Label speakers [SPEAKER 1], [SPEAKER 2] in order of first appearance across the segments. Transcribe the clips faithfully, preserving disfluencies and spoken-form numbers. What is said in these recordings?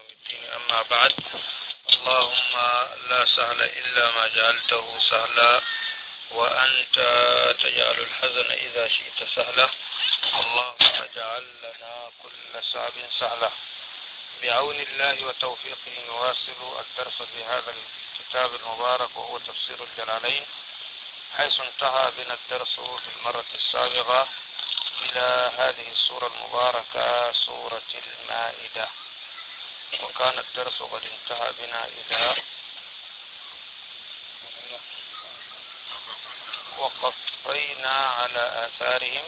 [SPEAKER 1] يوم الدين، أما بعد. اللهم لا سهل إلا ما جعلته سهلا، وأنت تجعل الحزن إذا شئت سهلا. اللهم اجعل لنا كل صعب سهلا. بعون الله وتوفيقه نواصل الدرس في هذا الكتاب المبارك، وهو تفسير الجلالين، حيث انتهى بنا الدرس في المرة السابقة إلى هذه السورة المباركة، سورة المائدة. وكان الدرس قد انتهى بنا إلى وقفينا على آثارهم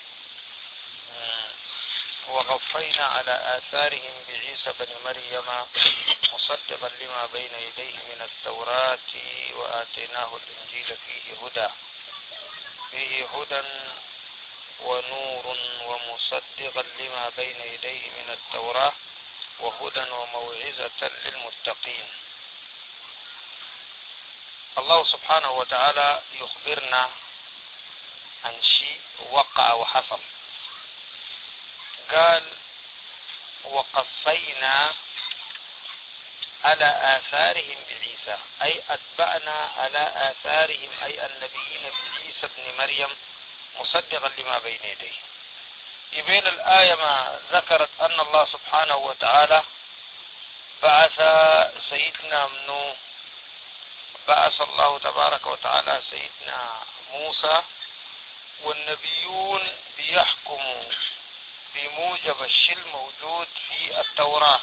[SPEAKER 1] وقفينا على آثارهم بعيسى بن مريم مصدقا لما بين يديه من التوراة، وآتيناه الإنجيل فيه هدى فيه هدى ونور ومصدقا لما بين يديه من التوراة وهدى وموعظة للمتقين. الله سبحانه وتعالى يخبرنا عن شيء وقع وحصل. قال: وقفينا على آثارهم بعيسى، أي أتبعنا على آثارهم، أي النبيين بعيسى بن مريم مصدقا لما بين يديه. يبين الآية ما ذكرت أن الله سبحانه وتعالى بعث سيدنا منو بعث الله تبارك وتعالى سيدنا موسى، والنبيون بيحكموا بموجب الشيء الموجود في التوراة.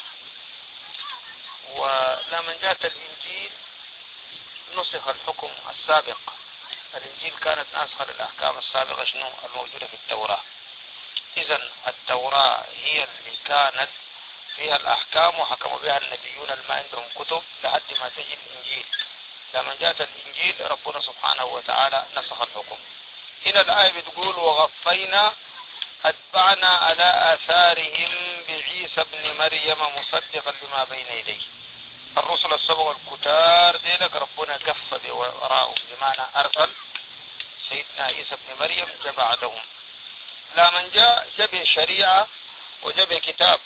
[SPEAKER 1] ولما جاءت الإنجيل نسخ الحكم السابق. الإنجيل كانت ناسخة للأحكام السابقة شنو الموجودة في التوراة. إذن التوراة هي اللي كانت فيها الأحكام وحكموا بها النبيون اللي ما عندهم كتب لحد ما تجي الإنجيل. لما جاءت الإنجيل ربنا سبحانه وتعالى نسخ الحكم. هنا الآية بتقول: وغفينا أتبعنا على آثارهم بعيسى بن مريم مصدقا لما بين يديه. الرسل السبق الكتار دينك ربنا كف بوراءهم، بمعنى أرسل سيدنا عيسى بن مريم جاء بعدهم. لا من جاء جاء شريعة وجاء كتاب،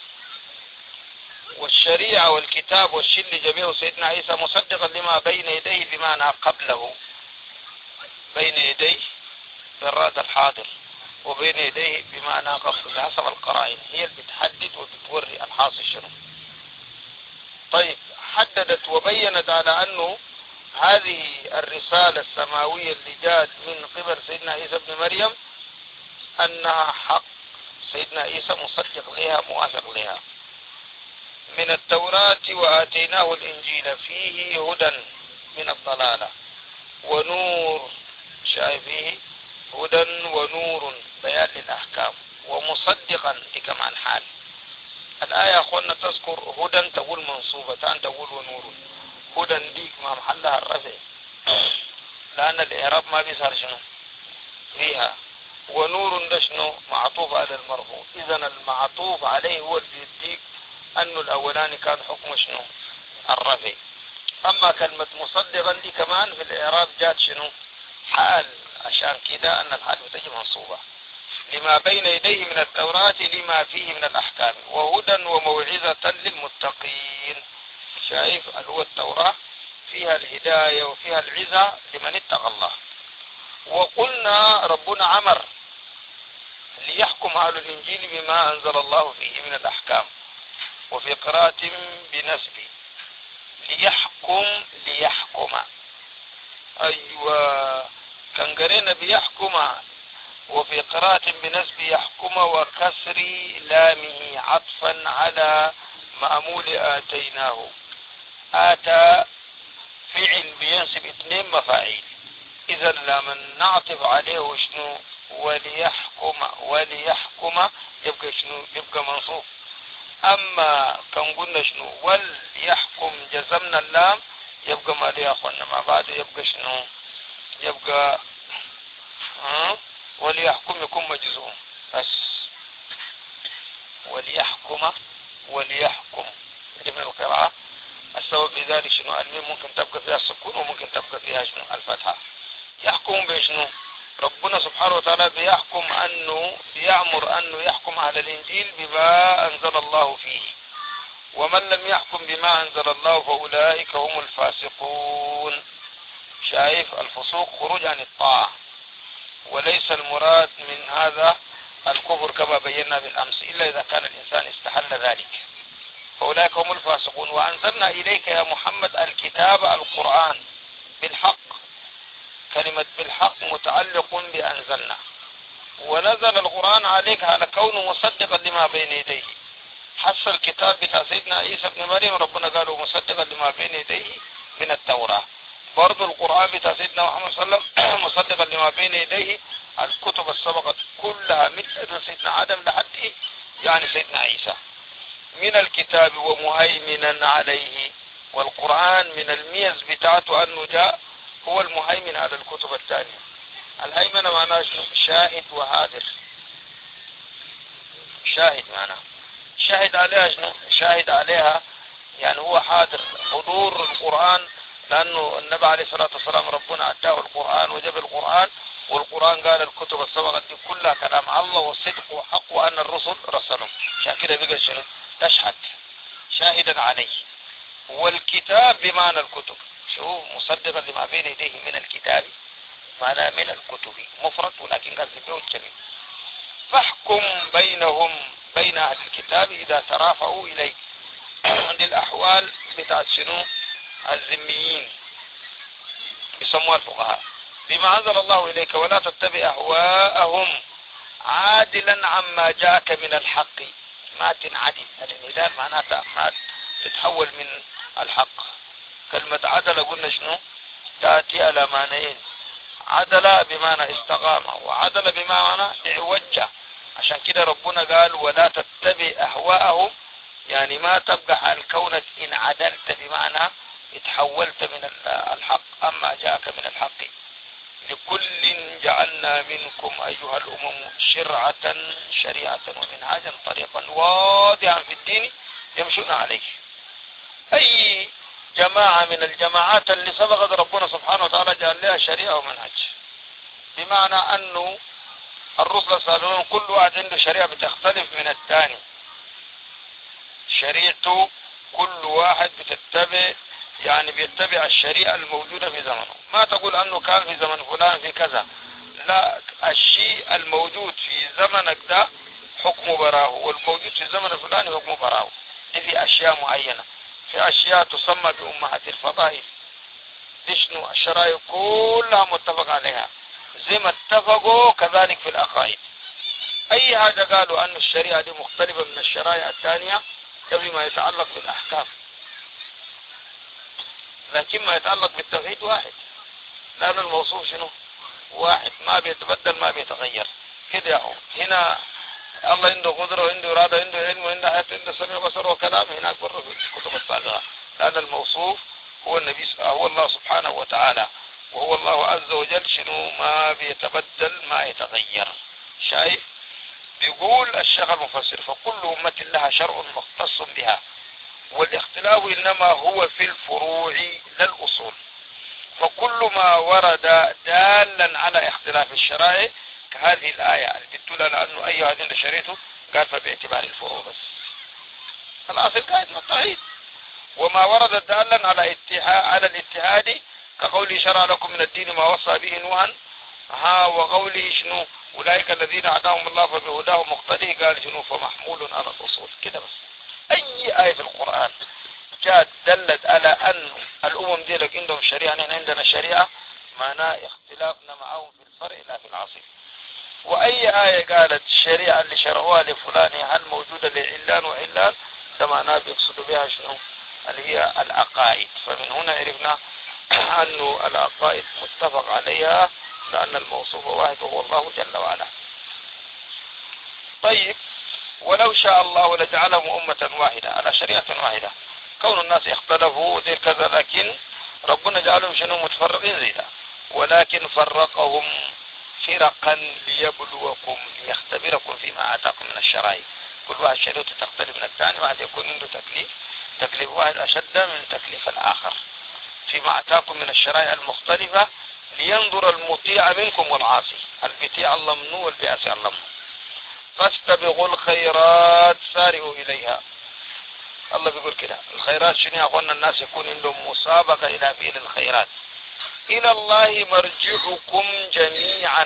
[SPEAKER 1] والشريعة والكتاب والشيء اللي جابه سيدنا عيسى مصدقا لما بين يديه، بمعنى قبله. بين يديه بالراد الحاضر، وبين يديه بمعنى قبل، حسب القرائن هي اللي بتحدد وبتوري الحاصل شنو. طيب، حددت وبينت على أنه هذه الرسالة السماوية اللي جاءت من قبل سيدنا عيسى بن مريم أنها حق. سيدنا عيسى مصدق لها موافق لها من التوراة، وآتيناه الإنجيل فيه هدى من الضلالة ونور، شايفيه هدى ونور بيان للأحكام، ومصدقا دي كمان حال. الآية أخوانا تذكر هدى تقول منصوبة، تان تقول ونور. هدى ديك ما محلها الرفع، لأن الإعراب ما بيظهر شنو فيها. ونور ده شنو معطوف على المرفوع. إذن المعطوف عليه هو اللي يديك أنه الأولاني كان حكم شنو الرفع. أما كلمة مصدقا دي كمان في الإعراب جات شنو حال، عشان كده أن الحال بتجي منصوبة. لما بين يديه من التوراة لما فيه من الأحكام وهدى وموعظة للمتقين. شايف هو التوراة فيها الهداية وفيها العزة لمن اتقى الله. وقلنا ربنا عمر ليحكم أهل الإنجيل بما أنزل الله فيه من الأحكام، وفي قراءة بنسب ليحكم ليحكم. أيوة، كان قرينا بيحكم، وفي قراءة بنسب يحكم وكسر لامه عطفا على مأمول آتيناه. آتى فعل بينسب اثنين مفاعيل، إذا لما نعطف عليه شنو وليحكم وليحكم يبقى شنو يبقى منصوب. أما كان قلنا شنو وليحكم جزمنا اللام يبقى ما ليأخذنا ما بعد يبقى شنو يبقى ها وليحكم يكون مجزوم بس. وليحكم وليحكم دي من القراءة. السبب في ذلك شنو الميم ممكن تبقى فيها السكون وممكن تبقى فيها شنو الفتحة. يحكم بشنو ربنا سبحانه وتعالى بيحكم أنه بيأمر أنه يحكم على الإنجيل بما أنزل الله فيه، ومن لم يحكم بما أنزل الله فأولئك هم الفاسقون. شايف الفسوق خروج عن الطاعة، وليس المراد من هذا الكفر كما بينا بالأمس إلا إذا كان الإنسان استحل ذلك، فأولئك هم الفاسقون. وأنزلنا إليك يا محمد الكتاب القرآن بالحق، كلمة بالحق متعلق بأنزلنا، ونزل القرآن عليك على كونه مصدقا لما بين يديه. حس الكتاب بتاع سيدنا عيسى بن مريم ربنا قالوا مصدقا لما بين يديه من التوراة، برضو القرآن بتاع سيدنا محمد صلى الله عليه وسلم مصدقا لما بين يديه الكتب السبقت كلها من سيدنا آدم لحد يعني سيدنا عيسى من الكتاب ومهيمنا عليه. والقرآن من الميز بتاعته أنه جاء هو المهيمن على الكتب الثانية. الهيمنة معناه شاهد وحاضر. شاهد معناه شاهد عليها شنو؟ شاهد عليها يعني هو حاضر حضور القرآن، لأنه النبي عليه الصلاة والسلام ربنا أتاه القرآن وجب القرآن، والقرآن قال الكتب السبقت دي كلها كلام الله والصدق وحق وأن الرسل رسلهم، عشان كده بقى شنو؟ تشهد شاهدا عليه. والكتاب بمعنى الكتب، شوف مصدقا لما بين يديه من الكتاب معناه من الكتب مفرد ولكن قصد به الجميع. فاحكم بينهم بين أهل الكتاب إذا ترافعوا إليك للأحوال بتاعت شنو؟ الذميين بيسموها الفقهاء، بما أنزل الله إليك ولا تتبع أهواءهم عادلا عما جاءك من الحق. ما تنعدل الانعدال معناتها ما تتحول من الحق. كلمة عدل قلنا شنو؟ تأتي على معنيين، عدل بمعنى استقام وعدل بمعنى اعوجه. عشان كده ربنا قال ولا تتبع أهواءهم، يعني ما تبقى حال كونك إن عدلت بمعنى اتحولت من الحق أما جاءك من الحق. لكل جعلنا منكم أيها الأمم شرعة شريعة ومنهاجا طريقا واضحا في الدين يمشون عليه. أي جماعة من الجماعات اللي سبقت ربنا سبحانه وتعالى جعل لها شريعة ومنهج، بمعنى أنه الرسل صالحون كل واحد عنده شريعة بتختلف من الثاني. شريعته كل واحد بتتبع يعني بيتبع الشريعة الموجودة في زمنه، ما تقول أنه كان في زمن فلان في كذا، لا، الشيء الموجود في زمنك ده حكم براه والموجود في زمن فلان حكم براه. في أشياء معينة، في أشياء تسمى بأمهات الفضائل، شنو الشرائع كلها متفق عليها زي ما اتفقوا كذلك في العقائد. أي حاجة قالوا أن الشريعة دي مختلفة من الشرائع الثانية قبل ما يتعلق بالأحكام، لكن ما يتعلق بالتوحيد واحد، لأن الموصوف شنو؟ واحد، ما بيتبدل ما بيتغير كده. يا هنا الله عنده قدرة وعنده إرادة وعنده علم وعنده حياة وعنده سمع وبصر وكلام، هناك بره في الكتب السابقة، لأن الموصوف هو النبي هو الله سبحانه وتعالى، وهو الله عز وجل شنو؟ ما بيتبدل ما يتغير. شايف؟ بيقول الشيخ المفسر فكل أمة لها شرع مختص بها، والاختلاف إنما هو في الفروع لا الأصول. فكل ما ورد دالا على اختلاف الشرائع كهذه الآية اللي بتدل على أنه أي هذين شريته قال فباعتبار الفروع بس. الأصل قاعد متحيد. وما ورد دالا على اتحاد على الاتحاد كقوله شرع لكم من الدين ما وصى به نوحا ها، وقوله شنو؟ أولئك الذين هداهم الله فبهداه مقتدي، قال شنو؟ فمحمول على الأصول كده بس. أي آية في القرآن جاءت دلت على أن الأمم دي لك عندهم شريعة نحن عندنا شريعة، معناه اختلافنا معهم في الفرع لا في العصر. وأي آية قالت الشريعة اللي شرعوها لفلان هل موجودة لعلان وعلان، ده معناه بيقصدوا بها شنو؟ اللي هي العقائد. فمن هنا عرفنا أن العقائد متفق عليها لأن الموصوف واحد وهو الله جل وعلا. طيب، ولو شاء الله لجعلهم أمة واحدة على شريعة واحدة. كون الناس اختلفوا ذي كذا، لكن ربنا جعلهم شنو؟ متفرقين زي ده، ولكن فرقهم فرقا ليبلوكم ليختبركم فيما آتاكم من الشرائع. كل واحد شريعته تختلف من الثاني، واحد يكون عنده تكليف تكليف واحد أشد من تكليف الآخر فيما آتاكم من الشرائع المختلفة، لينظر المطيع منكم والعاصي. البيطيع الله منه والبيعصي الله منه. فاستبقوا الخيرات سارعوا إليها. الله بيقول كده الخيرات شنو يا اخوانا؟ الناس يكون عندهم مسابقة الى فعل الخيرات. الى الله مرجعكم جميعا،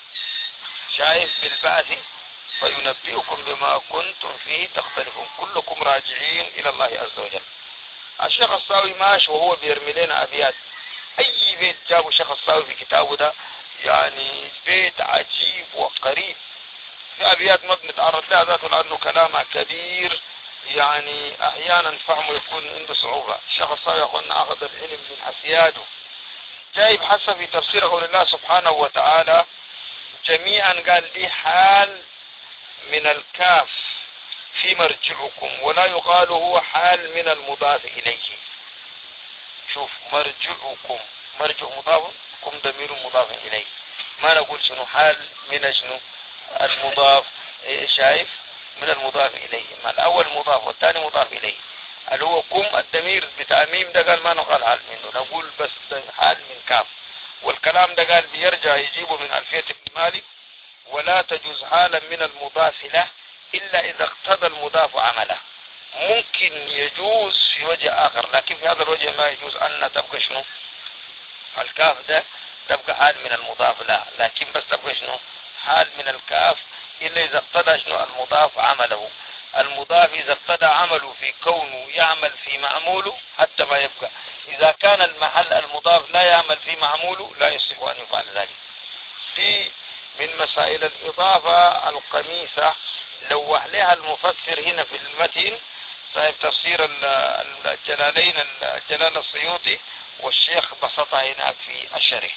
[SPEAKER 1] شايف بالبعث فينبئكم بما كنتم فيه تختلفون، كلكم راجعين الى الله عز وجل. الشيخ الصاوي ماشي وهو بيرمي لنا ابيات، اي بيت جابوا الشيخ الصاوي في كتابه ده يعني بيت عجيب وقريب. في ابيات ما بنتعرض لها ذاته لانه كلامها كبير، يعني احيانا فهمه يكون عنده صعوبة. الشيخ الصاوي اخونا اخذ العلم من اسياده. جايب حسب في تفسير قول الله سبحانه وتعالى جميعا، قال دي حال من الكاف في مرجعكم، ولا يقال هو حال من المضاف إليه. شوف مرجعكم، مرجع مضاف، كم ضمير مضاف إليه، ما نقول شنو حال من شنو المضاف. شايف من المضاف إليه، ما الأول مضاف والثاني مضاف إليه، اللي هو كم الضمير بتاع ميم ده قال ما نقال حال منه، نقول بس حال من كاف. والكلام ده قال بيرجع يجيبه من ألفية ابن مالك، ولا تجوز حالا من المضاف له إلا إذا اقتضى المضاف عمله. ممكن يجوز في وجه آخر، لكن في هذا الوجه ما يجوز أن تبقى شنو الكاف ده تبقى حال من المضاف له، لكن بس تبقى شنو حال من الكاف إلا إذا اقتضى شنو المضاف عمله. المضاف إذا اقتضى عمله في كونه يعمل في معموله حتى ما يبقى، إذا كان المحل المضاف لا يعمل في معموله لا يصح أن يفعل ذلك. في من مسائل الإضافة القميصة لوح لها المفسر هنا في المتن صاحب تفسير الجلالين الجلال السيوطي، والشيخ بسطها هناك في الشرح.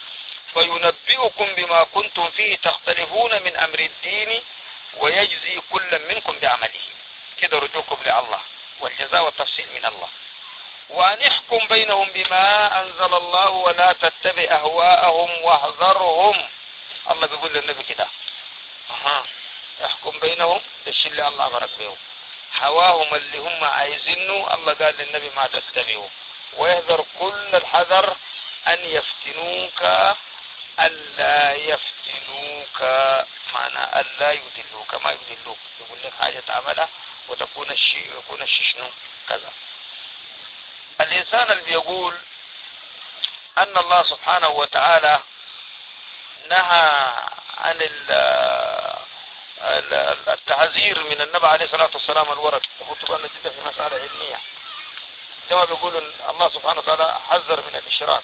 [SPEAKER 1] فينبئكم بما كنتم فيه تختلفون من أمر الدين ويجزي كل منكم بعمله. كده رجوكم لله والجزاء والتفصيل من الله. وأن يحكم بينهم بما أنزل الله ولا تتبع أهواءهم واحذرهم. الله بيقول للنبي كده أها احكم بينهم، الشيء اللي الله أمرك به. هواهم اللي هم عايزينه الله قال للنبي ما تتبعوا، ويحذر كل الحذر أن يفتنوك، ألا يفتنوك معنى ألا يدلوك، ما يدلوك، يقول لك حاجة تعملها وتكون الشيء يكون الشيء شنو كذا. الإنسان اللي بيقول أن الله سبحانه وتعالى نهى عن التحذير من النبي عليه الصلاة والسلام الورد، وطبعا جدا في مسألة علمية. كما بيقول الله سبحانه وتعالى حذر من الإشراك،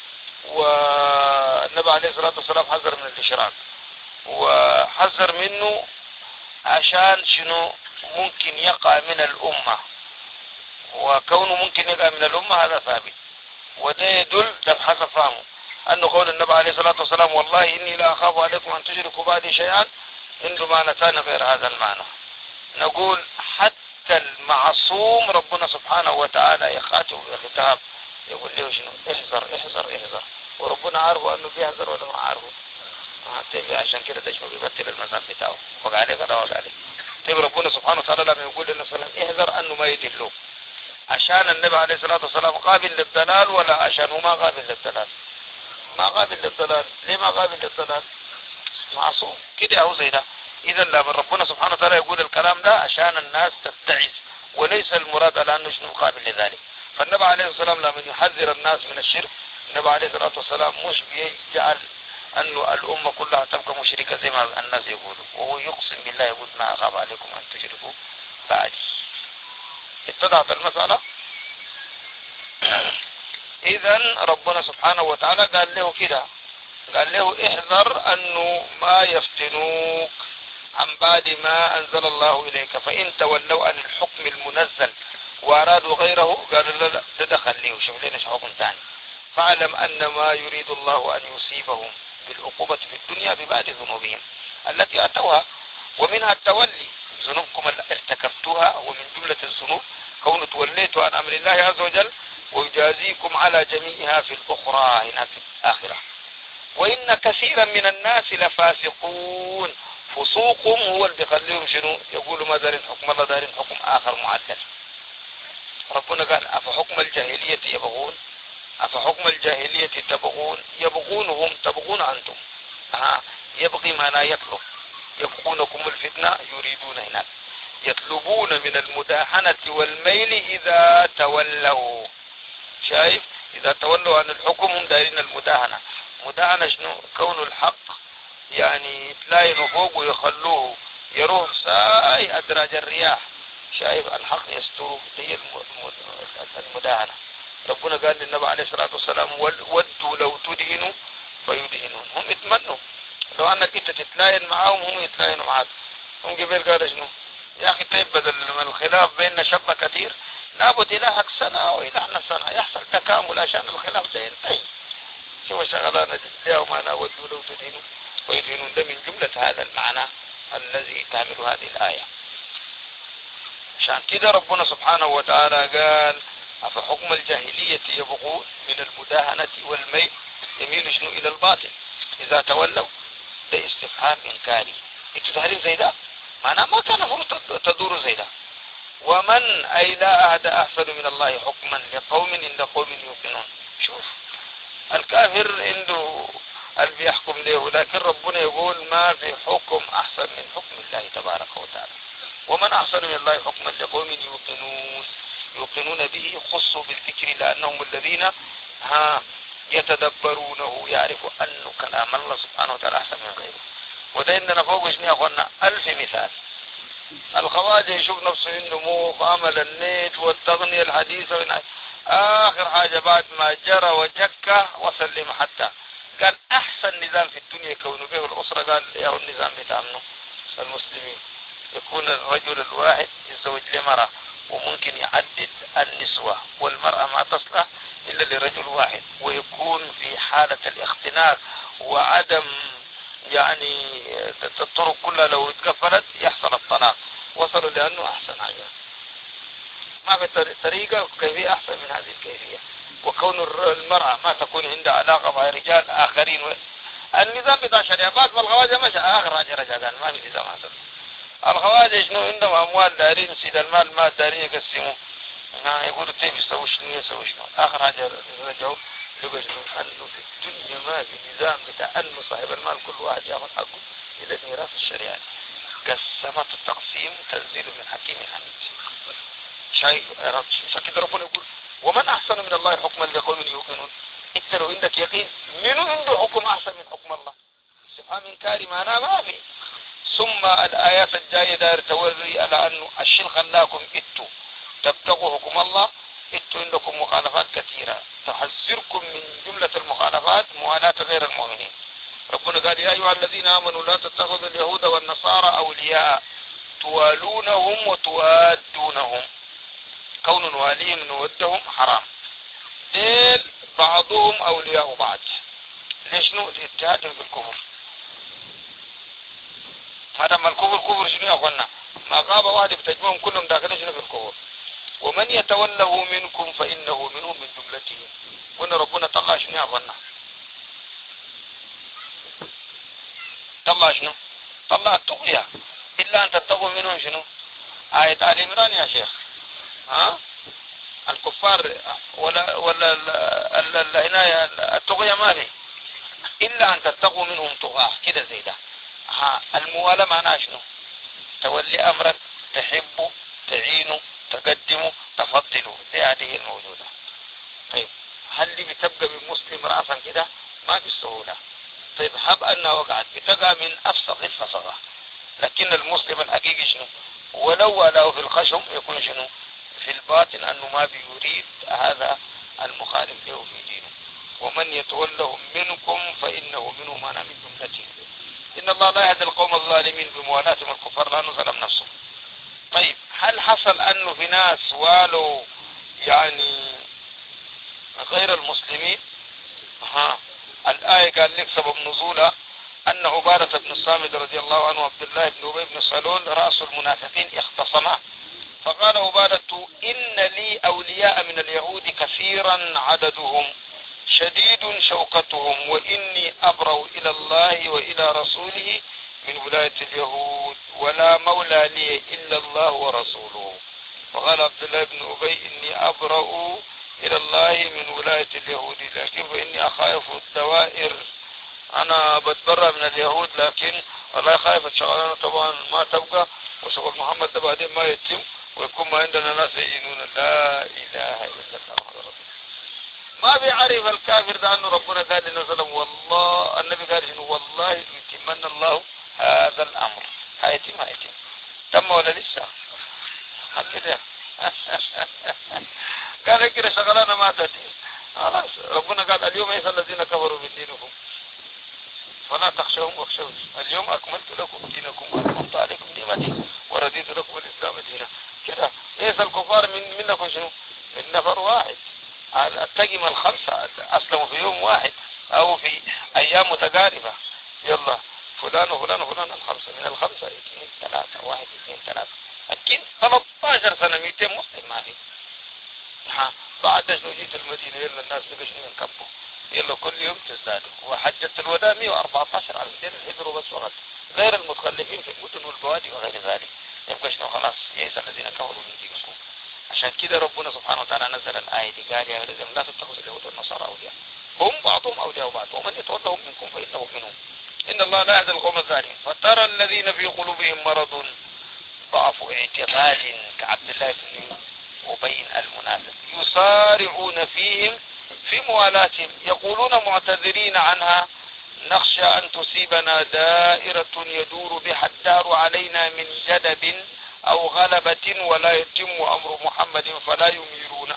[SPEAKER 1] والنبي عليه الصلاة والسلام حذر من الإشراك، وحذر منه عشان شنو ممكن يقع من الأمة، وكونه ممكن يقع من الأمة هذا ثابت. وده يدل ده بحسب فهمه أنه قول النبي عليه الصلاة والسلام والله إني لا أخاف عليكم أن تشركوا بعدي شيئا عنده معنى ثاني غير هذا المعنى. نقول حتى المعصوم ربنا سبحانه وتعالى يخاطب الخطاب يقول له شنو احذر احذر احذر، وربنا عارفه أنه بيحذر ولا ما عارفه. طيب عشان كده تشمل بيبتل المثل بتاعه وقع عليه كده وقع عليه. طيب ربنا سبحانه وتعالى لما يقول لنا صلى الله عليه وسلم احذر أنه ما يدلوك، عشان النبي عليه الصلاة والسلام قابل للضلال ولا عشان هو ما قابل للضلال؟ ما قابل للضلال. ليه ما قابل للضلال؟ معصوم كده أو زي ده. إذا لما ربنا سبحانه وتعالى يقول الكلام ده عشان الناس تتعظ، وليس المراد على أنه شنو قابل لذلك. فالنبي عليه الصلاة والسلام لما يحذر الناس من الشرك، النبي عليه الصلاة والسلام مش بيجعل أنه الأمة كلها تبقى مشركة زي ما الناس يقولوا، وهو يقسم بالله يقول ما أخاف عليكم أن تشركوا بعدي. اتضحت المسألة؟ إذن ربنا سبحانه وتعالى قال له كده، قال له احذر أنه ما يفتنوك عن بعد ما أنزل الله إليك، فإن تولوا عن الحكم المنزل وأرادوا غيره قال لا لا تدخل ليه وشوف لنا حكم ثاني، فاعلم أن ما يريد الله أن يصيبهم بالعقوبة في الدنيا ببعض ذنوبهم التي أتوها، ومنها التولي، ذنوبكم اللي ارتكبتها ومن جملة الذنوب كون توليتوا عن أمر الله عز وجل، ويجازيكم على جميعها في الأخرى هنا في الآخرة. وإن كثيرا من الناس لفاسقون، فسوقهم هو اللي بيخليهم شنو يقولوا ما دارين حكم الله دارين حكم آخر معدل. ربنا قال أفحكم الجاهلية يبغون أفحكم الجاهلية تبغون، يبغونهم تبغون أنتم. آه. يبغي ما لا يطلب، يبغونكم الفتنة يريدون هناك. يطلبون من المداهنة والميل إذا تولوا. شايف؟ إذا تولوا عن الحكم هم دارين المداهنة. مداهنة شنو؟ كون الحق يعني يتلاينوا فوق ويخلوه يروح ساي أدراج الرياح. شايف؟ الحق يستوه، هي المداهنة. ربنا قال للنبي عليه الصلاة والسلام ودوا لو تدهنوا فيدهنون. هم يتمنوا لو أنك أنت تتلاين معهم هم يتلاينوا معك. هم قبل قال شنو؟ يا أخي طيب بدل من الخلاف بيننا شبه كثير نعبد إلهك سنة وإلهنا سنة، يحصل تكامل عشان الخلاف ده ينتهي. شو شغلنا جزاء ما نود لو تدينوا ويدينون. ده من جملة هذا المعنى الذي تعمل هذه الآية. عشان كده ربنا سبحانه وتعالى قال أفحكم الجاهلية يبغون من المداهنة والميل يميل شنو إلى الباطل إذا تولوا. ده استفهام إنكاري. انتوا دارين زي ده معناه ما كان المفروض تدور زي ده. ومن أي لا أحد أحسن من الله حكما لقوم عند قوم يوقنون. شوف الكافر عنده اللي بيحكم له، لكن ربنا يقول ما في حكم أحسن من حكم الله تبارك وتعالى. ومن أحسن من الله حكما لقوم يوقنون. يوقنون به خصوا بالذكر لأنهم الذين ها يتدبرونه يعرفوا أن كلام الله سبحانه وتعالى أحسن من غيره. وده عندنا فوق شنو يا أخوانا ألف مثال. الخواجة يشوف نفسه انه مو عمل النت والتغنية الحديثة، اخر حاجة بعد ما جرى وجكه وصل لمحتى قال احسن نظام في الدنيا كونه به الاسرة. قال يا النظام بتاعنا المسلمين يكون الرجل الواحد يتزوج لمرأة وممكن يعدد النسوة، والمرأة ما تصلح الا لرجل واحد، ويكون في حالة الاختناق وعدم يعني الطرق كلها لو اتقفلت يحصل الطلاق. وصلوا لأنه أحسن حاجة. ما في طريقة كيفية أحسن من هذه الكيفية. وكون المرأة ما تكون عندها علاقة مع رجال آخرين. النظام بتاع شريعات والخواجة مشى آخر حاجة رجع قال ما في نظام حسن. الخواجة شنو عندهم أموال دارين سيد المال ما دارين يقسموا. يقولوا طيب يسوي شنو يسوي شنو. آخر حاجة رجعوا لقوا شنو أنه في الدنيا ما في نظام بتاع أنه صاحب المال كل واحد يأخذ حقه إلى الميراث الشريعي. قسمت التقسيم تنزيل من حكيم حميد. شايف كده ربنا يقول ومن أحسن من الله حكما لقوم يوقنون. انت لو عندك يقين منو عنده حكم أحسن من حكم الله؟ استفهام إنكاري معناه ما في. ثم الآيات الجاية دار توري على أنه الشيء خلاكم إتوا تبتغوا حكم الله. إتوا عندكم مخالفات كثيرة تحذركم من جملة المخالفات موالاة غير المؤمنين. ربنا قال يا أيها الذين آمنوا لا تتخذوا اليهود والنصارى أولياء توالونهم وتوادونهم. كون واليهم نودهم حرام. ديل بعضهم أولياء بعض. ليش نو اتهادهم بالكفر. هذا ما الكفر كفر شنو يا أخوانا؟ ما غاب واحد بتجمعهم كلهم داخل شنو في الكفر. ومن يتوله منكم فإنه منهم من جملته. قلنا ربنا طلع شنو يا أخوانا؟ طلع شنو؟ طلع التقية إلا أن تتقوا منهم شنو؟ آية آل عمران يا شيخ. ها؟ الكفار ولا ولا العناية التقية ما في إلا أن تتقوا منهم تقاه كده زي ده. ها الموالاه معناها شنو؟ تولي أمرك تحبه تعينه تقدمه تفضله. دي هذه الموجودة. طيب هل اللي بتبقى بالمسلم رأسا كده؟ ما بالسهولة. طيب هب أنها وقعت بتقع من أفسق الفسقة. لكن المسلم الحقيقي شنو؟ ولو ولو في الخشم يكون شنو؟ في الباطن أنه ما بيريد هذا المخالف له في دينه. ومن يتولهم منكم فإنه منه ما من جملته. إن الله لا يهدي القوم الظالمين بموالاتهم الكفار لا نظلم نفسه. طيب هل حصل أنه في ناس والوا يعني غير المسلمين؟ ها الآية قال لك سبب نزولها أن عبادة بن الصامت رضي الله عنه وعبد الله بن أبي بن سلول رأس المنافقين اختصما. فقال عبادة إن لي أولياء من اليهود كثيرا عددهم شديد شوكتهم وإني أبرأ إلى الله وإلى رسوله من ولاية اليهود ولا مولى لي إلا الله ورسوله. وقال عبد الله بن أبي إني أبرأ إلى الله من ولاية اليهود لكن فإني أخاف الدوائر. أنا بتبرأ من اليهود لكن والله خايف الشغلانة طبعا ما تبقى وشغل محمد ده بعدين ما يتم ويكون ما عندنا ناس يجنون. لا اله الا الله. ما بيعرف الكافر ده انه ربنا قال لنا سلام والله النبي قال انه والله يتمنى الله هذا الامر. هيتم هيتم تم ولا لسه؟ كده قال كده شغلانه ما تتم خلاص. ربنا قال اليوم يئس الذين كفروا من دينكم فلا تخشوهم واخشوني اليوم اكملت لكم دينكم واتممت عليكم نعمتي ورضيت لكم الاسلام دينا. كده يئس الكفار من منكم شنو؟ من نفر واحد. التقم الخمسة أسلموا في يوم واحد أو في أيام متقاربة. يلا فلان وفلان وفلان الخمسة من الخمسة اثنين ثلاثة واحد اثنين ثلاثة أكيد ثلاثة عشر سنة مئتين مسلم ما في. ها بعد شنو جيت المدينة يلا الناس بقى شنو ينكبوا يلا كل يوم تزدادوا. وحجة الوداع مئة وأربعة عشر على المدينة الهجروا بس وقت غير المتخلفين في المدن والبوادي وغير ذلك. يبقى شنو خلاص يئس الذين كفروا من دينكم. عشان كده ربنا سبحانه وتعالى نزل الآية دي قال يا الذين لا تتخذوا اليهود والنصارى أولياء هم بعضهم أولياء بعض ومن يتولهم منكم فإنه منهم إن الله لا يهدي القوم الظالمين. فترى الذين في قلوبهم مرض ضعف اعتقاد كعبد الله بن أبي المنافق يسارعون فيهم في موالاتهم يقولون معتذرين عنها نخشى أن تصيبنا دائرة يدور بها الدهر علينا من جدب أو غلبة ولا يتم أمر محمد فلا يميرون.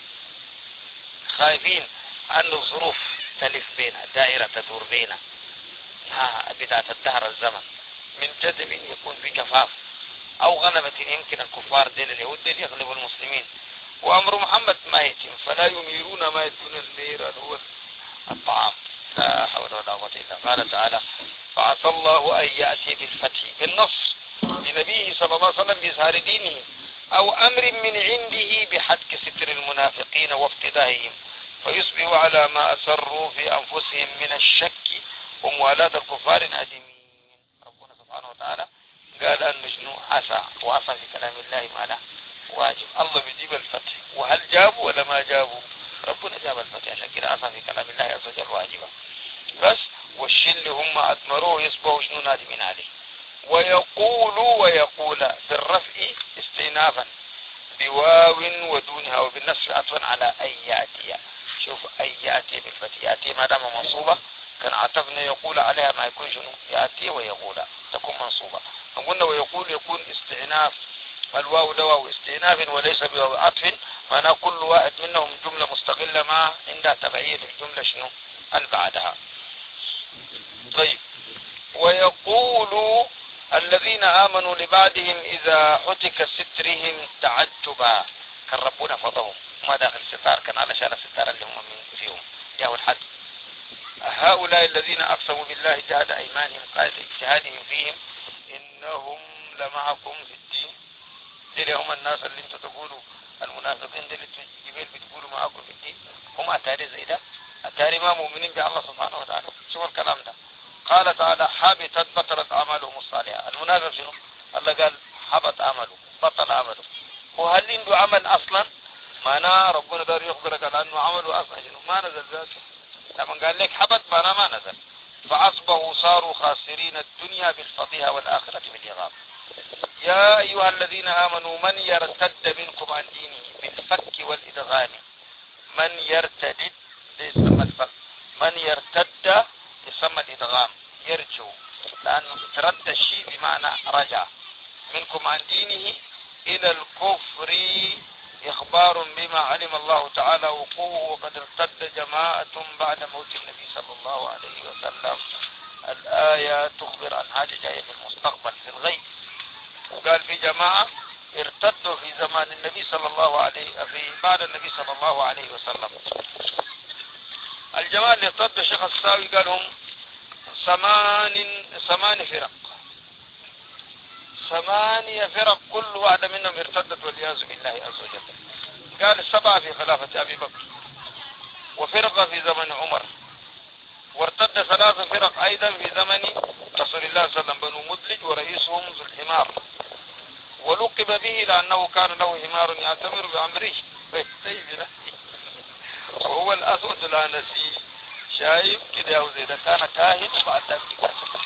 [SPEAKER 1] خايفين أن الظروف تلف بينا دائرة تدور بينا ها بداية الدهر الزمن من جدب يكون في جفاف أو غلبة يمكن الكفار ديل اليهود ديل يغلبوا المسلمين وأمر محمد ما يتم فلا يميرون ما يدون المير هو الطعام. لا حول ولا قوة إلا قال تعالى فعسى الله أن يأتي بالفتح بالنصر لنبيه صلى الله عليه وسلم بإظهار دينه أو أمر من عنده بحتك ستر المنافقين وافتدائهم فيصبحوا على ما أسروا في أنفسهم من الشك وموالاة الكفار نادمين. ربنا سبحانه وتعالى قال أن شنو عسى وعسى في كلام الله ما له واجب. الله بيجيب الفتح وهل جابوا ولا ما جابوا؟ ربنا جاب الفتح عشان كده عسى في كلام الله عز وجل واجبا بس. والشيء اللي هم أدمروه يصبحوا شنو نادمين عليه. ويقولوا ويقول بالرفع استئنافا بواو ودونها وبالنصب عطفا على أن يأتي. شوف أن يأتي بالفتح يأتي ما دام منصوبة كان عطفنا يقول عليها ما يكون شنو يأتي ويقول تكون منصوبة. قلنا ويقول يكون استئناف الواو ده واو استئناف وليس بواو عطف معناه كل واحد منهم جملة مستقلة ما عندها تبعية الجملة شنو اللي بعدها. طيب ويقول الذين آمنوا لبعدهم إذا حتك سترهم تعجبا كان ربنا فضهم ما داخل الستار كان على شان الستار اللي هم من فيهم جاءوا الحد. هؤلاء الذين أقسموا بالله جهد أيمانهم قائد اجتهادهم فيهم إنهم لمعكم في الدين. دي هم الناس اللي انتوا تقولوا المنافقين دي اللي جبال بتقولوا معكم في الدين هم أتاري زي ده أتاري ما مؤمنين بالله سبحانه وتعالى. شوف الكلام ده قال تعالى حبطت بطلت أعمالهم الصالحة. المنافق شنو؟ الله قال حبط عمله بطل عمله. وهل عنده عمل أصلا؟ معناه ربنا دار يخبرك على أنه عمله أصلا شنو ما نزل ذاته. لما قال لك حبط معناه ما نزل. فأصبحوا صاروا خاسرين الدنيا بالفضيحة والآخرة بالإغاظة. يا أيها الذين آمنوا من يرتد منكم عن دينه بالفك والإدغام. من يرتد يسمى الفك من يرتد يسمى الإدغام يرجو لأنه ترد الشيء بمعنى رجع منكم عن دينه إلى الكفر إخبار بما علم الله تعالى وقوه وقد ارتد جماعة بعد موت النبي صلى الله عليه وسلم. الآية تخبر عن حاجة جاية في المستقبل في الغيب. وقال في جماعة ارتدوا في زمان النبي صلى الله عليه في بعد النبي صلى الله عليه وسلم. الجماعة اللي ارتدوا الشيخ الساوي قال هم ثمان ثمان فرق ثمانية فرق كل واحدة منهم ارتدت والعياذ بالله عز وجل. قال السبعة في خلافة أبي بكر وفرقة في زمن عمر وارتد ثلاث فرق أيضا في زمن رسول الله صلى الله عليه وسلم بنو مدلج ورئيسهم ذو الحمار ولقب به لأنه كان له حمار يعتمر بأمره وهو الأسود الأنسي. شايف كده يا وزيد كان كاهن وبعد ذلك